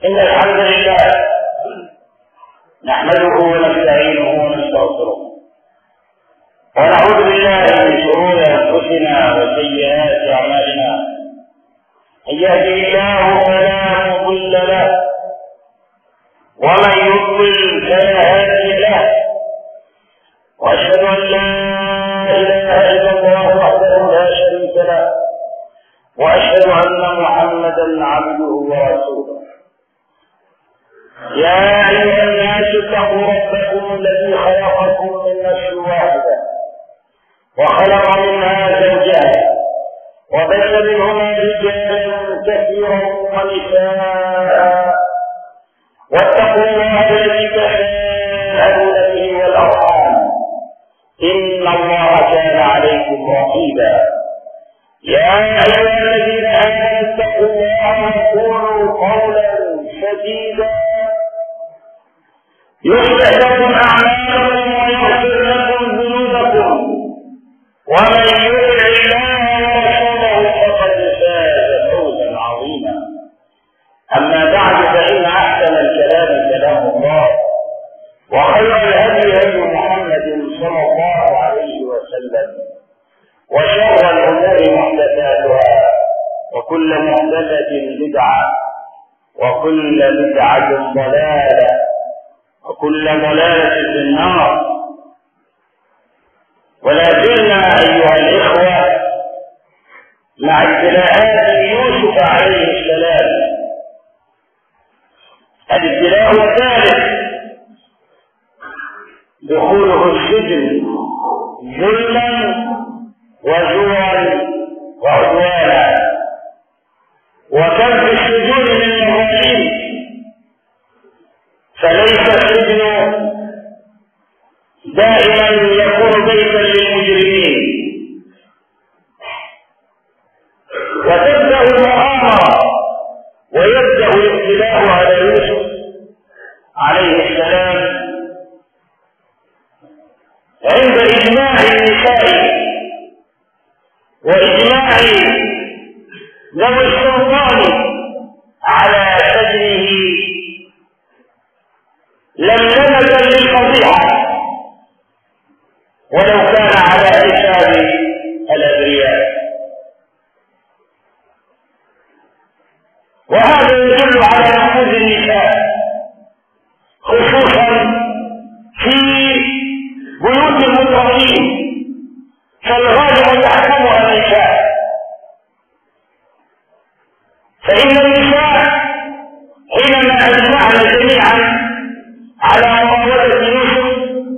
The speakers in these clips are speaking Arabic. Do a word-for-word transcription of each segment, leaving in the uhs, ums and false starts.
إن الحمد لله نحمده ونستعينه ونستغفره ونعوذ بالله من شرور أنفسنا وسيئات أعمالنا. من يهده الله فلا مضل له ومن يضلل فلا هادي له، وأشهد أن لا إله إلا الله وحده لا شريك له، وأشهد أن محمدا عبده ورسوله. يا أيها الناس اتقوا ربكم الذي خلقكم من نفس واحدة وخلق منها زوجها وبث منهما رجالا كثيرا ونساء، واتقوا الله الذي تساءلون به والأرحام إن الله كان عليكم رقيبا. يا أيها الذين آمنوا اتقوا الله وقولوا قولا سديدا يصلح لكم أعمالكم ويغفر لكم ذنوبكم، ومن يطع الله ورسوله فقد فاز فوزا عظيما. أما بعد، فإن أحسن الكلام كلام الله، وخير الهدي هدي محمد صلى الله عليه وسلم، وشر الأمور محدثاتها، وكل محدثة بدعة، وكل بدعة ضلالة، وكل ضلالة في النار. ولا زلنا أيها الإخوة مع ابتلاءات يوسف عليه السلام. الابتلاء الثالث دخوله السجن ظلما وزورا وعدوانا، وكم في السجون من المظالم، فليس السجن دائما يكون بيتا للمجرمين. وتبدأ المؤامرة ويبدأ الابتلاء على يوسف عليه السلام عند إجماع النساء وإجماع ذوي السلطان على سجنه لملمة للفضيحة، ولو كان على حساب الأبرياء. وهذا يدل على نفوذ النساء خصوصا في بيوت المتقين، فالغالب يحكمها النساء، فإن النساء حينما أجمعن جميعا على مراودة يوسف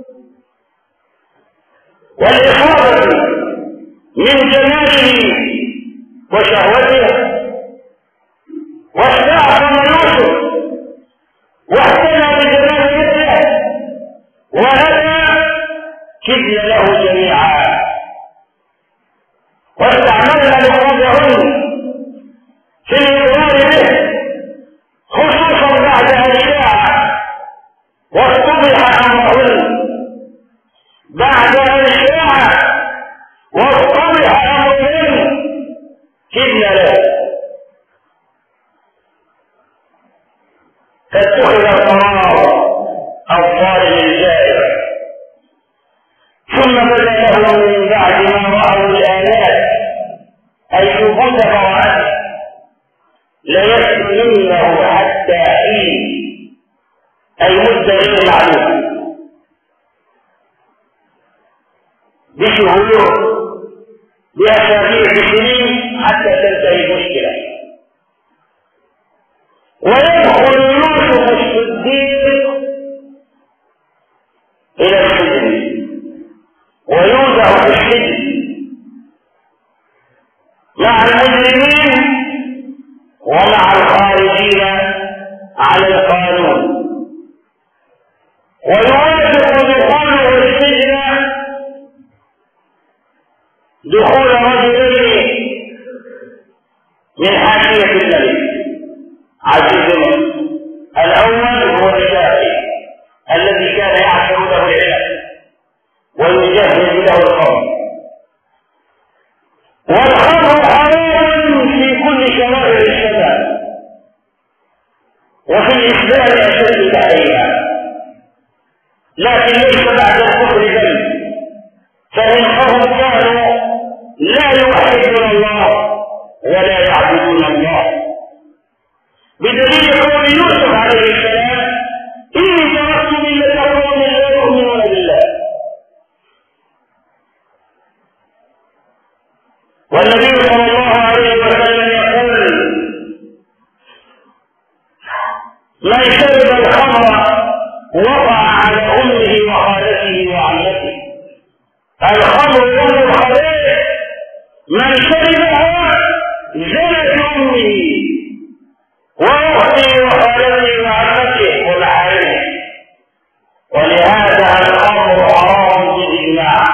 والإصابة من جماله وشهوته، واستعظم يوسف واهتم بجمال مثله، وأتى كدن له جميعا، واستعملنا لقربهن في الإقرار به، خصوصا بعد أن شاع واصطبح أمرهن، بعد أن شاع واصطبح أمرهن كدن له. فاتخذ القرار الظالم الجائر، ثم بدا له من بعد ما رأوا الآيات أي ثبوت براءته ليسجننه حتى حين، أي مدة غير معلومة، بشهور بأسابيع بسنين حتى تنتهي المشكلة. ويدخل يوسف الصديق إلى السجن ويوضع في السجن مع المجرمين ومع الخارجين على القانون، ويوافق دخوله السجن دخول رجلين من حاشية الملك عزيز مصر. الأول هو الشافعي الذي كان يعشر له العلم ويجهز له القوم، والخمر حرام في كل شوارع الشباب، لكن ليس بعد الكفر ذنب، فإنهم كانوا لا يوحدون الله ولا يعبدون الله، بدليل قول يوسف عليه السلام: إني تركت ملة قوم لا يؤمنون بالله. والنبي صلى الله عليه وسلم يقول: من شرب الخمر وقع على أمه وخالته وعمته. الخمر أم الخبائث، من شربها زنت أمه وأخته وخالته وعمته ومحارمه، ولهذا الخمر حرام بالإجماع.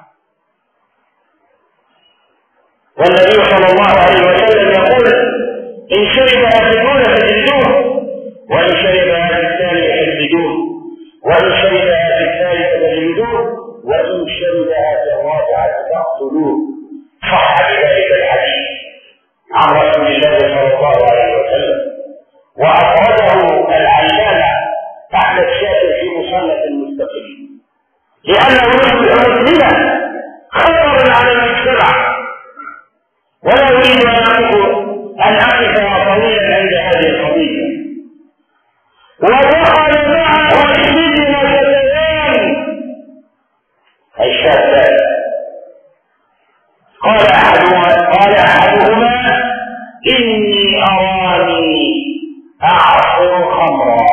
والنبي صلى الله عليه وسلم يقول: إن شربها في الأولى فاجلدوه، وإن شربها في الثانية فاجلدوه، وإن شربها في الثالثة فاجلدوه، وإن شربها في الرابعة فاقتلوه. صح بذلك الحديث عن رسول الله صلى الله عليه وسلم، وأخرجه العلامة أحمد شاكر في مصنف المستقل، لأنه يصبح مسلما خطرا على المجتمع. ولا أريد أن أقف طويلا عند هذه القضية. ودخل معه السجن فتيان أي شابان، قال أحدهما قال أحدهما: إني أراني أعصر خمرا.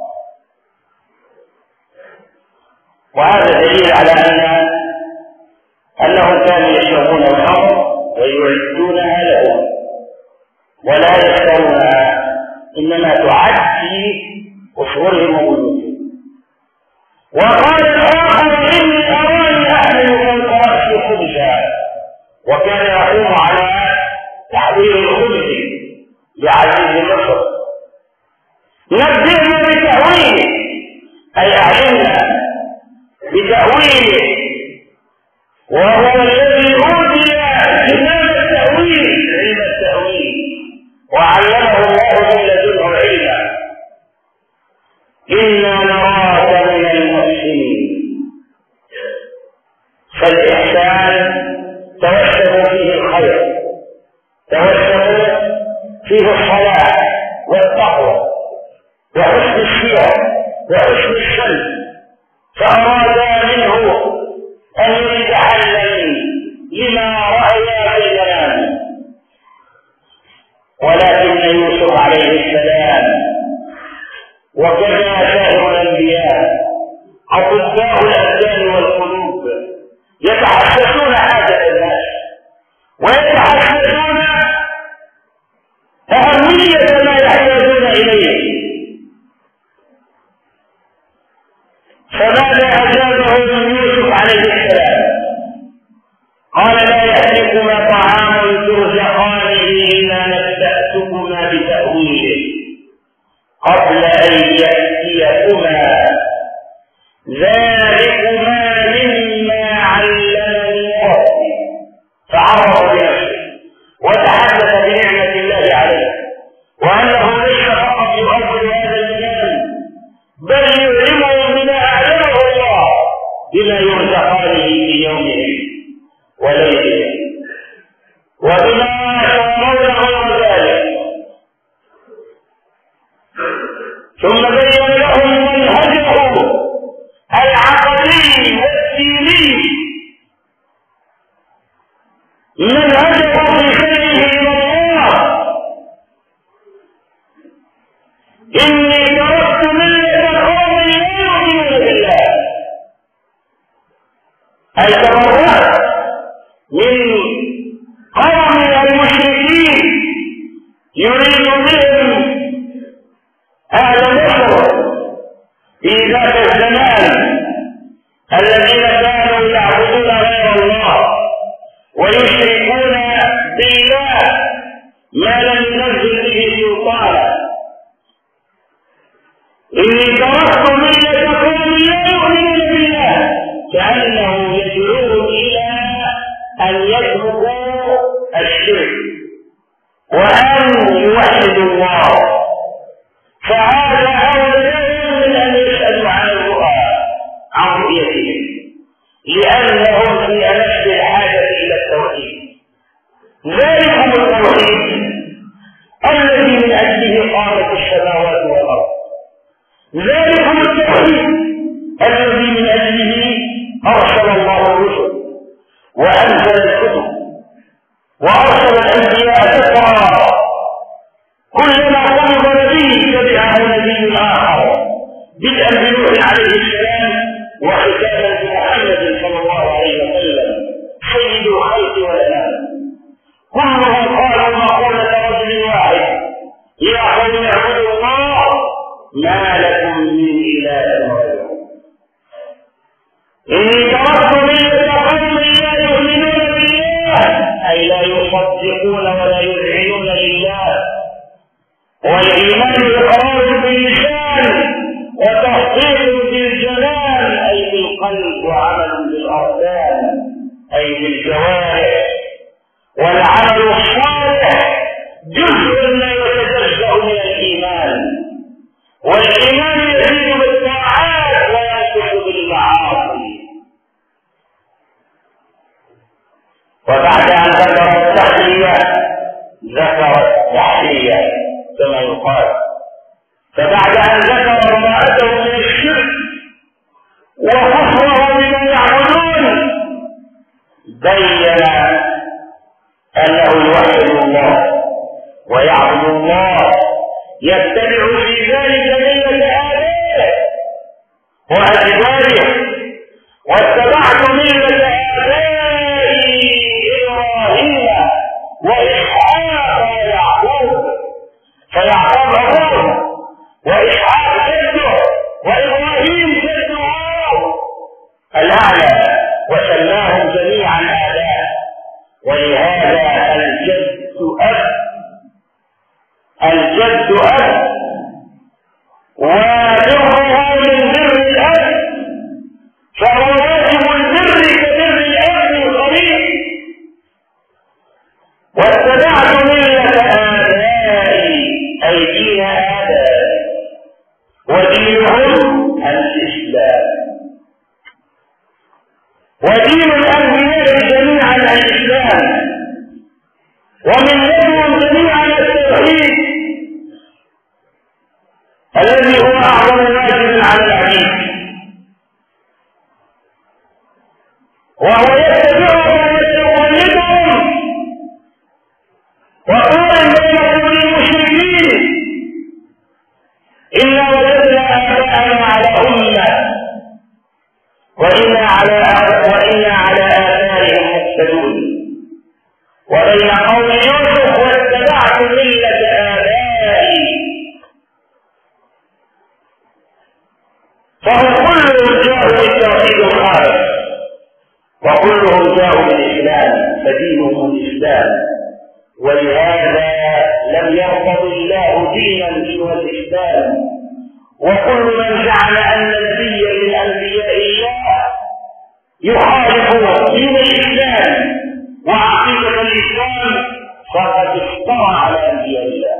وهذا دليل على أن أنهم كانوا يشربون الخمر ويعدونها لهم ولا يشترونها، إنما تعد في أشهرهم وبيوتهم. وقال الآخر: إني أراني أحمل فوق رأسي خبزا، وكان يقوم على تحضير الخبز لعزيز مصر. نبئنا بتأويله، أي أعلمنا بتأويله، وهو الذي أوتي إمام التأويل علم التأويل، وعلمه الله من لدنه علما. إنا نراك من المحسنين. فالإحسان توسم فيه الخير، توسم فيه الصلاة والتقوى وحسن السيرة وحسن السلم، فأراد منه أن يتحلل لما رأى في المنام. ولكن يوسف عليه السلام وكذا سائر الأنبياء أطباء الأبدان والقلوب يتحسسون حاجة الناس، ويتحسسون أهمية ما يحتاجون إليه. فماذا أجابه من يوسف عليه السلام؟ قال: لا يأتيكما طعام ترزقانه إلا نبأتكما بتأويله قبل أن يأتيكما، ذلكما مما علمني ربي. فعرف بنفسه وتحدث بنعمة الله عليه، وأنه ليس فقط يؤثر هذا المال، بل يعلمه بما أعلمه الله بما يرزقانه في يومه وليله، وبما يأمرون غير ذلك. ثم بين لهم منهجه العقلي والديني، منهجه في سيره إلى الله. إني تركت ملة قوم لا يؤمنون بالله، أي تبرأت من قوم المشركين يريد بهم أهل مصر في ذات الزمان الذين كانوا يعبدون غير الله ويشركون بالله ما لم ينزل به سلطانا. إني تركت ملة قوم لا يؤمنون بالله، كأنه يدعوهم إلى أن يتركوا الشرك وأن يوحدوا الله. فهذا أولى من أن يسألوا عن الرؤى لأنهم في أمس الحاجة إلى التوحيد. ذلكم التوحيد الذي من أجله قامت السماوات والأرض، ذلكم التوحيد الذي من أجله أرسل الله الرسل وأنزل الكتب وأرسل الأنبياء كثرا، كلما طلب نبي تبعه نبي آخر، بدءا بنوح عليه السلام وختاما بمحمد صلى الله عليه وسلم سيد الخلق والأنام. كلهم قالوا مقولة رجل واحد: يا قوم اعبدوا الله ما لكم من إله غيره. إني تركت ملة قوم لا يؤمنون بالله، أي لا يصدقون ولا يذعنون لله. والإيمان إقرار باللسان وتصديق بالجنان، أي بالقلب، وعمل بالأركان أي بالجوارح. والعمل الصالح جزء لا يتجزأ من الإيمان، والإيمان يزيد بالطاعات وينقص بالمعاصي. وبعد أن ذكر التحلية ذكر التحلية كما يقال. فبعد أن ذكر ما أتوا من الشرك وكفره بما يعبدون بين أنه يوحد الله ويعبد الله، يتبع في ذلك ملة آبائه وأجداده. واتبعت ملة آبائي إبراهيم وإسحاق ويعقوب، فيعقوب أبوه وإسحاق جده وإبراهيم جده الأعلى، وسماهم جميعا آباء. ولهذا الجد أب، الجد أب، وبره من بر الأب، فهو واجب البر كبر الأب القريب. واتبعت ملة آبائي أي دين آبائي، ودينهم الإسلام، ودين الأنبياء جميعا الإسلام، وملتهم جميعا التوحيد الذي هو أعظم واجب على العبيد. وهو يتبعهم ويقلدهم وقارن بينهم المشركين: إنا وجدنا آباءنا على أمة وإنا على وإنا على آثارهم مقتدون. وبين قول يوسف: واتبعت ملة آبائي، فهم كلهم جاءوا بالتوحيد الخالص، وكلهم جاءوا بالإسلام، فدينهم الإسلام. ولهذا لم يقبل الله دينا سوى الإسلام. وكل من زعم أن نبي من أنبياء الله يخالف دين الإسلام وعقيدة الإسلام فقد افترى على أنبياء الله.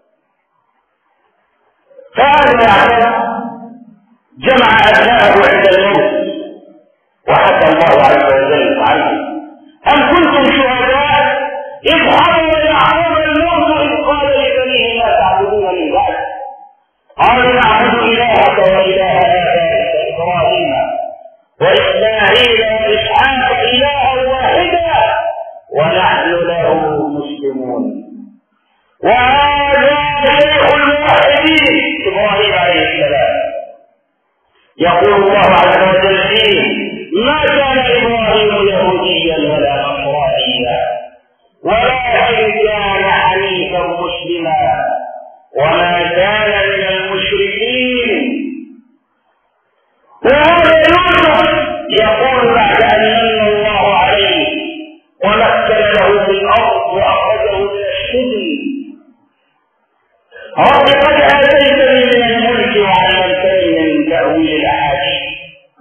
فهذا يعتبر جمع أبناءه عند الموت وحكى الله عز وجل عنه: أم كنتم شهداء إذ حضر يعقوب الموت إذ قال لبنيه ما تعبدون من بعد؟ قالوا نعبد إلهك وإله آبائك إبراهيم وإسماعيل وإسحاق إلها واحدا ونحن له مسلمون. وهذا شيخ الموحدين إبراهيم عليه السلام. يقول الله عز وجل فيه: ما كان إبراهيم يهوديا ولا نصرانيا ولكن كان حنيفا مسلما وما كان من المشركين. وهذا يوسف يقول بعد أن من الله عليه ومكن له في الأرض وأخرجه من السجن: رب قد آتيتني من الملك وعلمتني من تأويل الأحاديث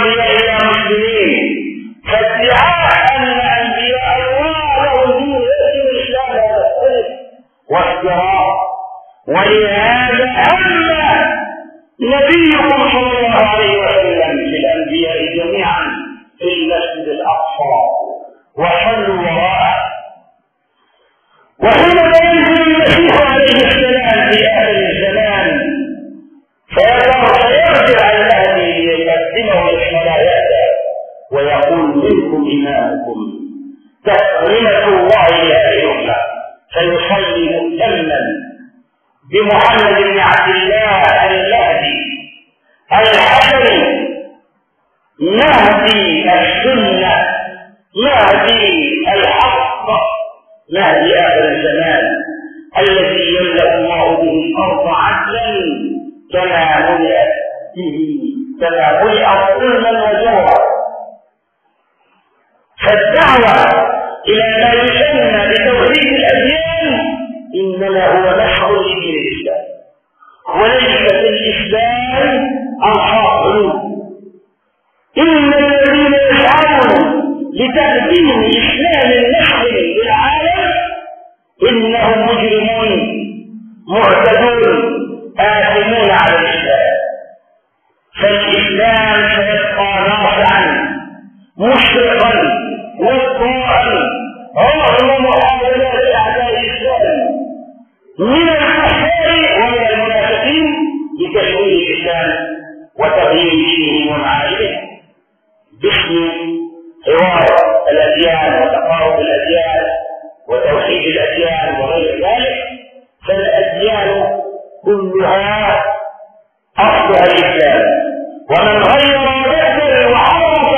الأنبياء إلى مسلمين، فادعاء أن أنبياء الله لهم دين غير الإسلام هذا كفر وافتراء. ولهذا أما نبيكم صلى الله عليه وسلم بالأنبياء جميعا في المسجد الأقصى وصلوا وراءه. وحين ينزل المسيح عليه السلام في آخر الزمان فيرجع المهدي ليقدمه للصلاة ويقول منكم إمامكم تكرمة الله لهذه الأمة، فيصلي مهتما بمحمد بن عبد الله المهدي الحسن مهدي السنة مهدي الحق مهدي آخر الزمان الذي يملأ الله به الأرض عدلا كما ملئت به كما ملئت ظلما وجورا. فالدعوة إلى ما يسمى بتوحيد الأديان إنما هو نشر لدين الإسلام، وليس في الإسلام أنصاف علوم. إن الذين يسعون لتقديم إسلام النشر للعالم إنهم مجرمون معتدون آثمون على الإسلام. فالإسلام سيبقى ناصعا مشرقا وقوعا رغم محاولات أعداء الإسلام من الكفار ومن المنافقين لتشويه الإسلام وتغيير دينه ومعارفه باسم حوار الأديان وتقارب الأديان وتوحيد الأديان وغير ذلك. فالأديان كلها أصلها الإسلام، ومن غير بدل وحرف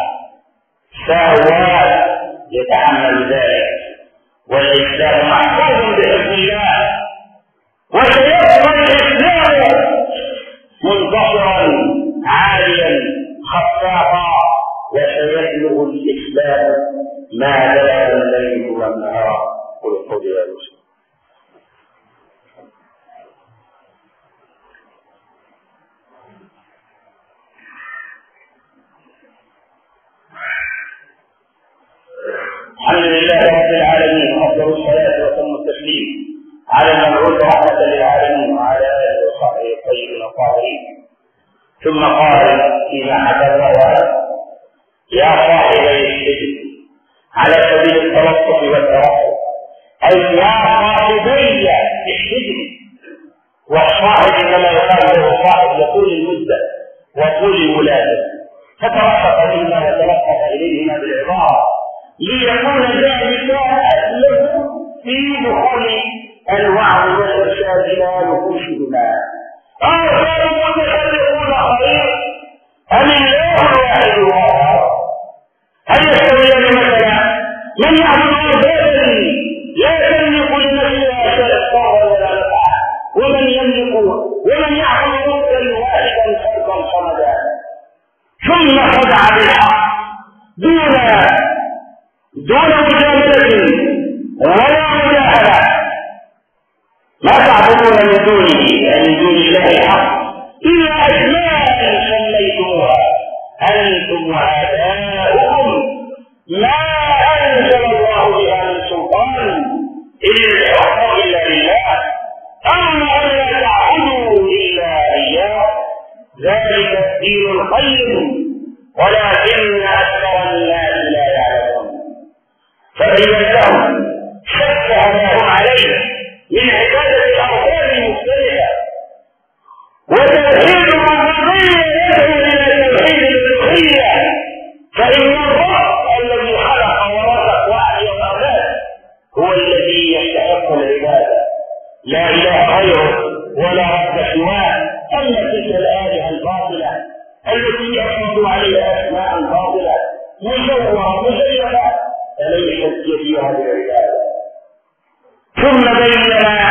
فهو يتحمل ذلك. والإسلام محفوظ بحفظ الله، وسيبقى الإسلام منتصرا عاليا خفاقا، وسيبلغ الإسلام ما بلغ الليل والنهار. قل قولي يا رسول. الحمد لله رب العالمين، وافضل الصلاه وتم التسليم على المبعوث رحمه للعالمين وعلى اله وصحبه الطيبين الطاهرين. ثم قال فيما حكى الله: يا صاحبي السجن، على سبيل التلطف والترحم، اي يا صاحبي السجن. والصاحب كما يقال له صاحب لطول المده وطول الملازمه، فترفق منا وتلطف اليهما بالعباره ليكون ذلك له في دخول الوعظ والارشاد الى نفوسهما. أرسل المتفرقون خير أم الله الواحد الوهاب؟ هل يستويان مثلا؟ من يعبد عبادا لا تملك لنفسها شيئا ولا نفعا، ومن يملك ومن يعبد ربا واحدا فردا صمدا، ثم خدع بالحق دون دون مجاملة ولا مجاهلة. ما تعبدون من دونه يعني من دون الله الحق إلا أسماء سميتموها أنتم وآباؤكم ما أنزل الله بها من سلطان إن الحكم إلا لله، أما أن لا تعبدوا إلا إياه ذلك الدين القيم ولكن أكثر الناس لا يعلمون. فبين لهم شبه ما هم عليه من عبادة الأرباب المختلفة وتوحيد الربوبية يدعو إلى توحيد الألوهية، فإن الرب الذي خلق ورزق وأحيا وأمات هو الذي يستحق العبادة، لا إله غيره ولا رب سواه. أما تلك الآلهة الباطلة التي يحمد عليها أسماء باطلة مزورة مزيفة فليست جديرة بالعبادة. ثم بيننا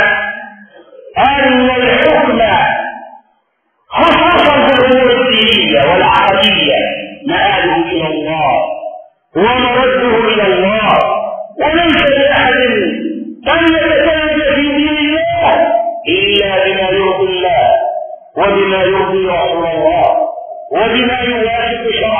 أن الحكم خصوصا في الأمور الدينية والعقدية مآله إلى الله ومرده إلى الله، وليس لأحد أن يتكلم في دين الله إلا بما يرضي الله وبما يرضي رسول الله وبما يوافق شرع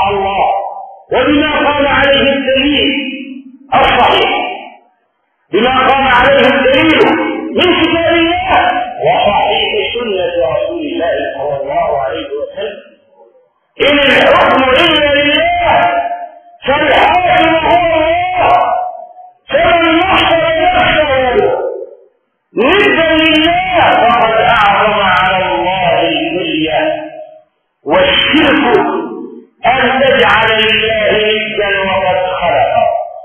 وبما قام عليه الدليل الصحيح، بما قام عليه الدليل من كتاب الله وصحيح سنة رسول الله صلى الله عليه وسلم. إن الحكم إلا لله، فالحاكم هو الله، فمن نصر نفسه ندا لله فقد أعظم على الله الكلية. والشرك أن تجعل لله ندا وقد خلق.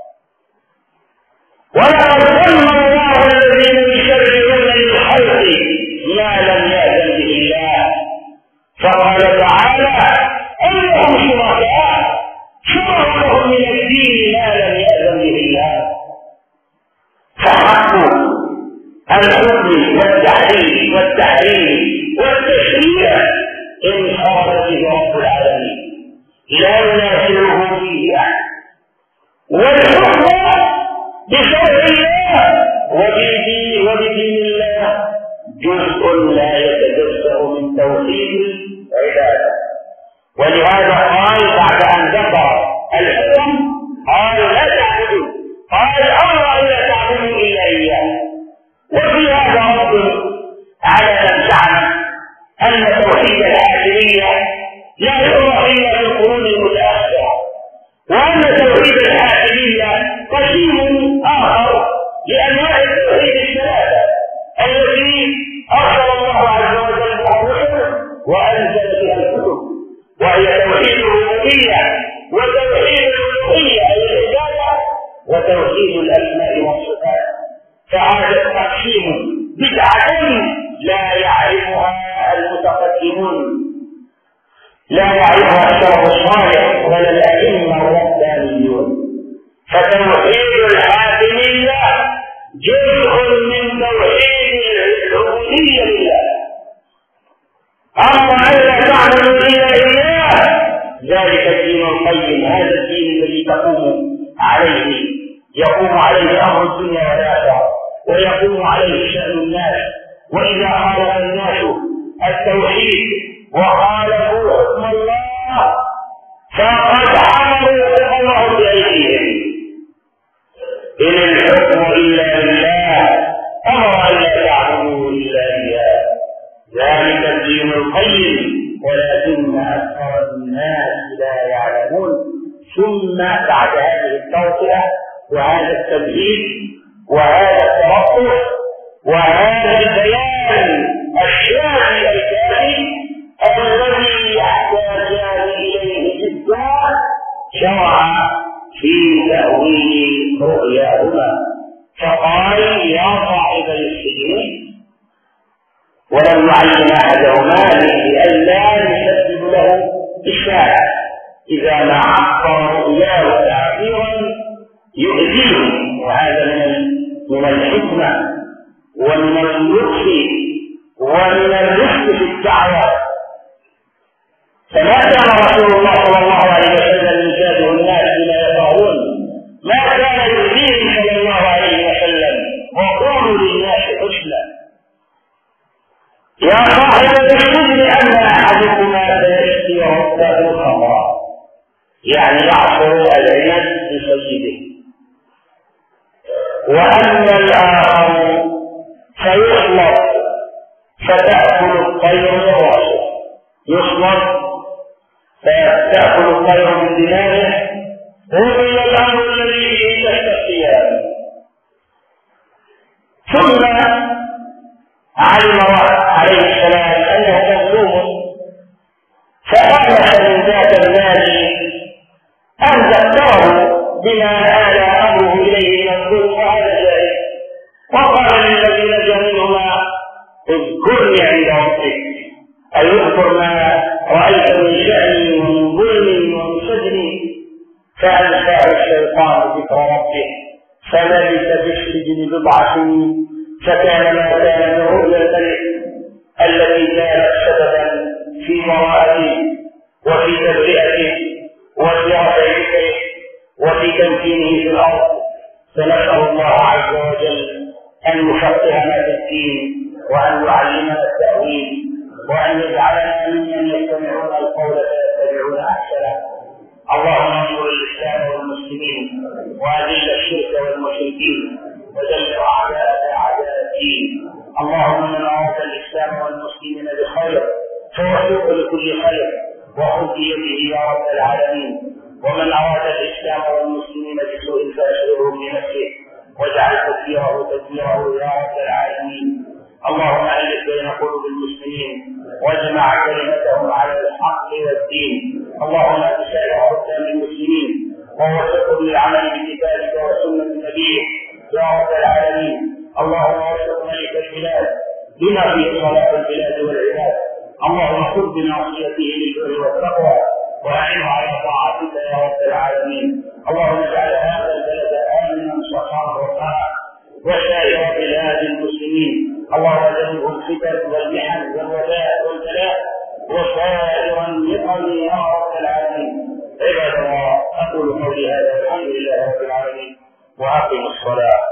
ولقد ذم الله الذين يشرعون للخلق ما لم يأذن به الله، فقال تعالى: أم لهم شركاء شرعوا لهم من الدين ما لم يأذن به الله. فحق الحكم والتحريم والتحريم والتشريع انفرد به رب العالمين، لا ينازعه فيه أحد. والحكم بشرع الله وبدين وبدين الله جزء لا يتجزأ من توحيد العبادة. ولهذا قال بعد أن ذكر الحكم قال: لا تعبدوا، قال: أمر ألا تعبدوا إلا إياه. وفي هذا رد على من زعم أن توحيد الحاكمية لا يؤمر إلا في القرون المتأخرة، وأن توحيد الحاكمية قسيم آخر لأنواع التوحيد الثلاثة التي أرسل الله عز وجل بها الرسل وأنزل بها الكتب، وهي توحيد الربوبية وتوحيد الألوهية أي العبادة وتوحيد الأسماء والصفات. فهذا التقسيم بدعة لا يعرفها المتقدمون، لا يعرفها السلف الصالح ولا الأئمة الربانيون. فتوحيد الحاكمية جزء من توحيد العبودية لله. أما ألا تعبدوا إلا إياه ذلك الدين القيم، هذا الدين الذي تقوم عليه يقوم عليه أمر الدنيا والآخرة، ويقوم عليه شأن الناس. وإذا خالف الناس التوحيد وخالفوا حكم الله فقد عملوا حكم الله بأيديهم. إن الحكم إلا لله، أمر أن لا تعبدوا إلا إياه، ذلك الدين القيم ولكن أكثر الناس لا يعلمون. ثم بعد هذه التوطئة وهذا التمهيد وهذا الترقب وهذا البيان الشافي الكافي الذي يحتاجان إليه جدا، شرع في تأويل رؤياهما فقال: يا صاحب السجن، ولم يعين أحدهما لئلا يسبب له الشارع إذا ما عبر رؤياه تعبيرا يؤذيه. وهذا من من الحكمة ومن اللطف ومن الرفق في الدعوة. فما كان رسول الله صلى الله عليه وسلم يجادل الناس بما يفعلون، ما كان يؤذيهم صلى الله عليه وسلم. وقولوا للناس حسنا. يا صاحب السجن أما أحدكما فيشفي ربه خمرا، يعني يعصر العنب بسيده، وأما الآخر فيصلب فتأكل الطير من رأسه، يصلب فتأكل الطير من دماغه. وهو الأمر الذي فيه تستخفيان. ثم علم عليه السلام أنه مظلوم، فآلف من ذات المال أن ذكره بما آل أمره إليه من الظلم، وهذا ذلك. وقال للذي نجا منهما: اذكرني عند ربك، أي اذكر ما رأيت من شأن ومن ظلم ومن سجن. فأنساه الشيطان ذكر ربه فلبث في السجن بضع سنين، فكان ما كان من رؤيا الملك التي كانت سببا في براءته وفي تبرئته وفي رفع ذكره وفي تمكينه في الأرض. فنسأل الله عز وجل أن يفقهنا في الدين وأن يعلمنا التأويل وأن يجعلنا ممن يستمعون القول فيتبعون أحسنه. اللهم انصر المسلمين وأذل الشرك والمشركين ودمر أعداء أعداء الدين. اللهم من أراد الإسلام والمسلمين بخير فوفقه لكل خير وخذ بيده يا رب العالمين، ومن أراد الإسلام والمسلمين بسوء فأشغله بنفسه واجعل تدبيره تدبيره يا رب العالمين. اللهم ألف بين قلوب المسلمين واجمع كلمتهم على الحق والدين. اللهم أسأل حكام المسلمين ووفقهم للعمل بكتابك وسنة نبيك يا رب العالمين. اللهم وفق ملك البلاد بما فيه صلاح البلاد والعباد. اللهم خذ بناصيته للبر والتقوى وأعنه على طاعتك يا رب العالمين. اللهم اجعل هذا البلد آمنا سخاء رخاء وسائر بلاد المسلمين. اللهم جنبه الفتن والمحن والوباء والبلاء وسائر النقم يا رب العالمين. عباد الله، أقول قولي هذا والحمد لله رب العالمين وأقم الصلاة.